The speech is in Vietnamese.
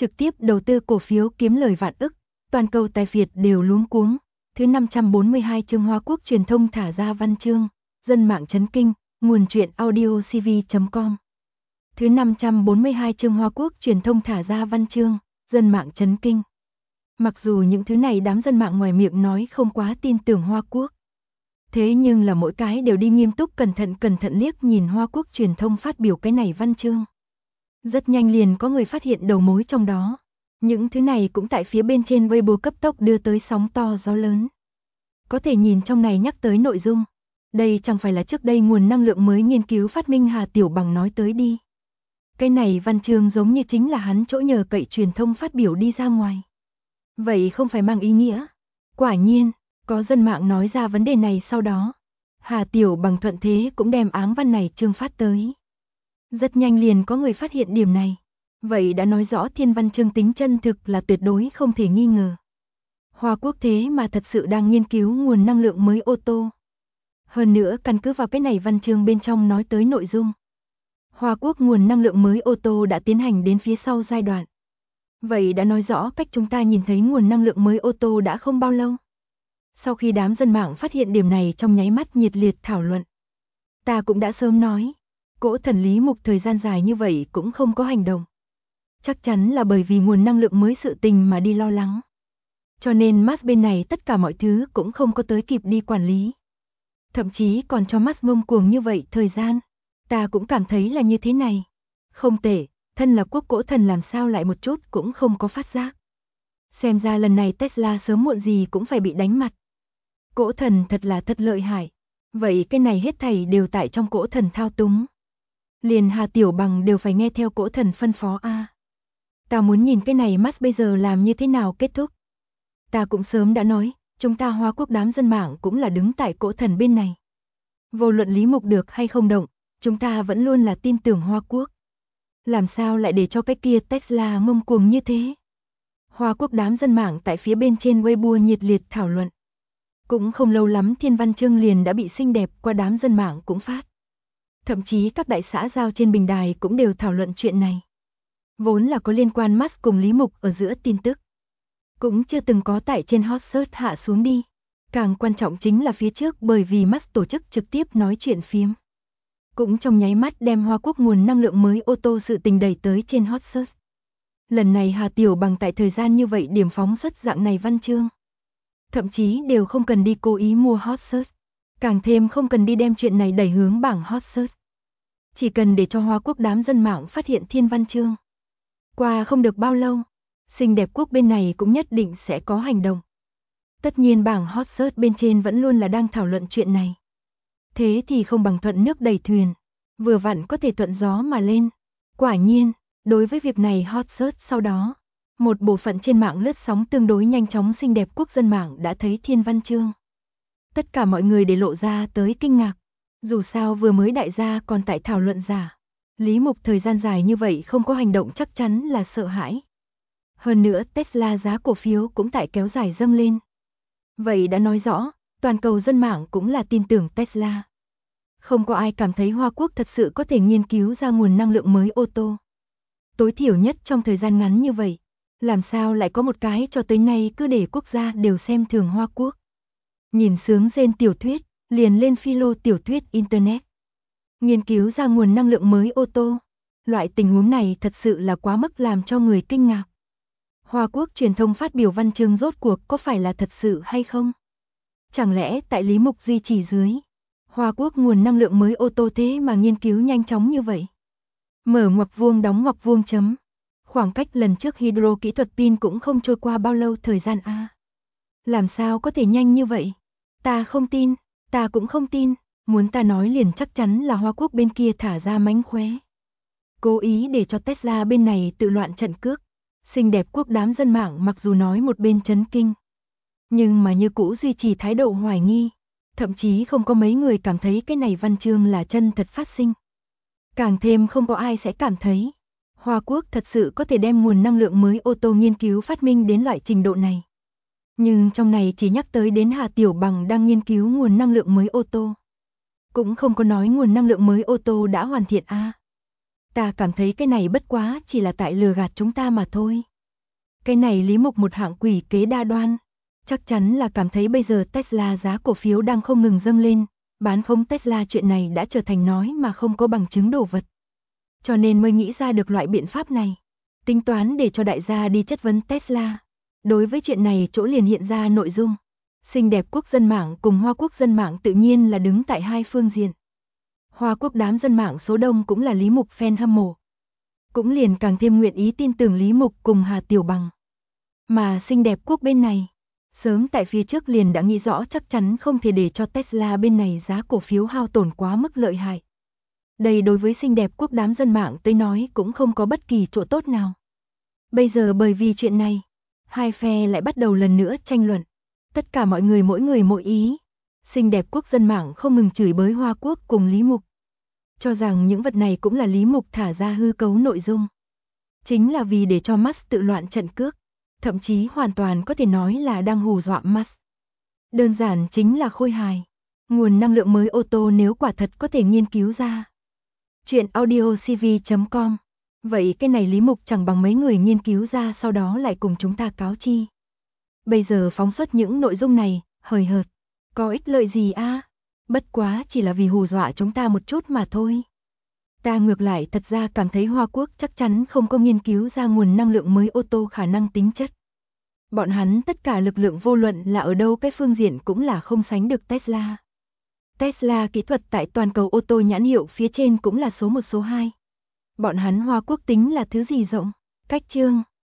trực tiếp đầu tư cổ phiếu kiếm lời vạn ức, toàn cầu tài Việt đều luống cuống. Thứ 542 chương Hoa Quốc truyền thông thả ra văn chương, dân mạng chấn kinh, nguồn truyện audiocv.com. Thứ 542 chương Hoa Quốc truyền thông thả ra văn chương, dân mạng chấn kinh. Mặc dù những thứ này đám dân mạng ngoài miệng nói không quá tin tưởng Hoa Quốc, thế nhưng là mỗi cái đều đi nghiêm túc cẩn thận liếc nhìn Hoa Quốc truyền thông phát biểu cái này văn chương. Rất nhanh liền có người phát hiện đầu mối trong đó. Những thứ này cũng tại phía bên trên Weibo cấp tốc đưa tới sóng to gió lớn. Có thể nhìn trong này nhắc tới nội dung. Đây chẳng phải là trước đây nguồn năng lượng mới nghiên cứu phát minh Hà Tiểu Bằng nói tới đi. Cái này văn chương giống như chính là hắn chỗ nhờ cậy truyền thông phát biểu đi ra ngoài. Vậy không phải mang ý nghĩa. Quả nhiên, có dân mạng nói ra vấn đề này sau đó. Hà Tiểu Bằng thuận thế cũng đem áng văn này chương phát tới. Rất nhanh liền có người phát hiện điểm này. Vậy đã nói rõ thiên văn chương tính chân thực là tuyệt đối không thể nghi ngờ. Hoa Quốc thế mà thật sự đang nghiên cứu nguồn năng lượng mới ô tô. Hơn nữa căn cứ vào cái này văn chương bên trong nói tới nội dung. Hoa Quốc nguồn năng lượng mới ô tô đã tiến hành đến phía sau giai đoạn. Vậy đã nói rõ cách chúng ta nhìn thấy nguồn năng lượng mới ô tô đã không bao lâu. Sau khi đám dân mạng phát hiện điểm này trong nháy mắt nhiệt liệt thảo luận. Ta cũng đã sớm nói, cỗ thần Lý Mục thời gian dài như vậy cũng không có hành động. Chắc chắn là bởi vì nguồn năng lượng mới sự tình mà đi lo lắng. Cho nên Musk bên này tất cả mọi thứ cũng không có tới kịp đi quản lý. Thậm chí còn cho Musk ngông cuồng như vậy thời gian. Ta cũng cảm thấy là như thế này. Không tệ, thân là quốc cỗ thần làm sao lại một chút cũng không có phát giác. Xem ra lần này Tesla sớm muộn gì cũng phải bị đánh mặt. Cỗ thần thật là thật lợi hại. Vậy cái này hết thảy đều tại trong cỗ thần thao túng. Liền Hà Tiểu Bằng đều phải nghe theo cỗ thần phân phó a. Ta muốn nhìn cái này Musk bây giờ làm như thế nào kết thúc. Ta cũng sớm đã nói, chúng ta Hoa Quốc đám dân mạng cũng là đứng tại cỗ thần bên này. Vô luận Lý Mục được hay không động, chúng ta vẫn luôn là tin tưởng Hoa Quốc. Làm sao lại để cho cái kia Tesla ngông cuồng như thế? Hoa Quốc đám dân mạng tại phía bên trên Weibo nhiệt liệt thảo luận. Cũng không lâu lắm thiên văn chương liền đã bị xinh đẹp qua đám dân mạng cũng phát. Thậm chí các đại xã giao trên bình đài cũng đều thảo luận chuyện này. Vốn là có liên quan Musk cùng Lý Mục ở giữa tin tức. Cũng chưa từng có tại trên hot search hạ xuống đi. Càng quan trọng chính là phía trước bởi vì Musk tổ chức trực tiếp nói chuyện phiếm. Cũng trong nháy mắt đem Hoa Quốc nguồn năng lượng mới ô tô sự tình đẩy tới trên hot search. Lần này Hà Tiểu Bằng tại thời gian như vậy điểm phóng xuất dạng này văn chương. Thậm chí đều không cần đi cố ý mua hot search. Càng thêm không cần đi đem chuyện này đẩy hướng bảng hot search. Chỉ cần để cho Hoa Quốc đám dân mạng phát hiện thiên văn chương. Qua không được bao lâu, xinh đẹp quốc bên này cũng nhất định sẽ có hành động. Tất nhiên bảng hot search bên trên vẫn luôn là đang thảo luận chuyện này. Thế thì không bằng thuận nước đẩy thuyền, vừa vặn có thể thuận gió mà lên. Quả nhiên, đối với việc này hot search sau đó, một bộ phận trên mạng lướt sóng tương đối nhanh chóng xinh đẹp quốc dân mạng đã thấy thiên văn chương. Tất cả mọi người để lộ ra tới kinh ngạc. Dù sao vừa mới đại gia còn tại thảo luận giả. Lý Mục thời gian dài như vậy không có hành động chắc chắn là sợ hãi. Hơn nữa Tesla giá cổ phiếu cũng tại kéo dài dâng lên. Vậy đã nói rõ, toàn cầu dân mạng cũng là tin tưởng Tesla. Không có ai cảm thấy Hoa Quốc thật sự có thể nghiên cứu ra nguồn năng lượng mới ô tô. Tối thiểu nhất trong thời gian ngắn như vậy, làm sao lại có một cái cho tới nay cứ để quốc gia đều xem thường Hoa Quốc. Nhìn sướng rên tiểu thuyết, liền lên philo tiểu thuyết Internet. Nghiên cứu ra nguồn năng lượng mới ô tô. Loại tình huống này thật sự là quá mức làm cho người kinh ngạc. Hoa Quốc truyền thông phát biểu văn chương rốt cuộc có phải là thật sự hay không? Chẳng lẽ tại Lý Mục duy trì dưới, Hoa Quốc nguồn năng lượng mới ô tô thế mà nghiên cứu nhanh chóng như vậy? Mở ngoặc vuông đóng ngoặc vuông chấm. Khoảng cách lần trước hydro kỹ thuật pin cũng không trôi qua bao lâu thời gian a. Làm sao có thể nhanh như vậy? Ta không tin, ta cũng không tin. Muốn ta nói liền chắc chắn là Hoa Quốc bên kia thả ra mánh khóe. Cố ý để cho Tesla bên này tự loạn trận cước. Xinh đẹp quốc đám dân mạng mặc dù nói một bên chấn kinh, nhưng mà như cũ duy trì thái độ hoài nghi. Thậm chí không có mấy người cảm thấy cái này văn chương là chân thật phát sinh. Càng thêm không có ai sẽ cảm thấy Hoa Quốc thật sự có thể đem nguồn năng lượng mới ô tô nghiên cứu phát minh đến loại trình độ này. Nhưng trong này chỉ nhắc tới đến Hà Tiểu Bằng đang nghiên cứu nguồn năng lượng mới ô tô. Cũng không có nói nguồn năng lượng mới ô tô đã hoàn thiện a. Ta cảm thấy cái này bất quá chỉ là tại lừa gạt chúng ta mà thôi. Cái này Lý Mục một hạng quỷ kế đa đoan. Chắc chắn là cảm thấy bây giờ Tesla giá cổ phiếu đang không ngừng dâng lên, bán khống Tesla chuyện này đã trở thành nói mà không có bằng chứng đồ vật. Cho nên mới nghĩ ra được loại biện pháp này, tính toán để cho đại gia đi chất vấn Tesla. Đối với chuyện này chỗ liền hiện ra nội dung. Xinh đẹp quốc dân mạng cùng Hoa Quốc dân mạng tự nhiên là đứng tại hai phương diện. Hoa Quốc đám dân mạng số đông cũng là Lý Mục fan hâm mộ. Cũng liền càng thêm nguyện ý tin tưởng Lý Mục cùng Hà Tiểu Bằng. Mà xinh đẹp quốc bên này, sớm tại phía trước liền đã nghĩ rõ chắc chắn không thể để cho Tesla bên này giá cổ phiếu hao tổn quá mức lợi hại. Đây đối với xinh đẹp quốc đám dân mạng tới nói cũng không có bất kỳ chỗ tốt nào. Bây giờ bởi vì chuyện này, hai phe lại bắt đầu lần nữa tranh luận. Tất cả mọi người mỗi ý. Xinh đẹp quốc dân mạng không ngừng chửi bới Hoa Quốc cùng Lý Mục. Cho rằng những vật này cũng là Lý Mục thả ra hư cấu nội dung. Chính là vì để cho Musk tự loạn trận cước. Thậm chí hoàn toàn có thể nói là đang hù dọa Musk. Đơn giản chính là khôi hài. Nguồn năng lượng mới ô tô nếu quả thật có thể nghiên cứu ra. Chuyện audiocv.com. Vậy cái này Lý Mục chẳng bằng mấy người nghiên cứu ra sau đó lại cùng chúng ta cáo chi. Bây giờ phóng xuất những nội dung này, hời hợt. Có ích lợi gì a? Bất quá chỉ là vì hù dọa chúng ta một chút mà thôi. Ta ngược lại thật ra cảm thấy Hoa Quốc chắc chắn không có nghiên cứu ra nguồn năng lượng mới ô tô khả năng tính chất. Bọn hắn tất cả lực lượng vô luận là ở đâu cái phương diện cũng là không sánh được Tesla. Tesla kỹ thuật tại toàn cầu ô tô nhãn hiệu phía trên cũng là số 1 số 2. Bọn hắn Hoa Quốc tính là thứ gì rộng, cách chương.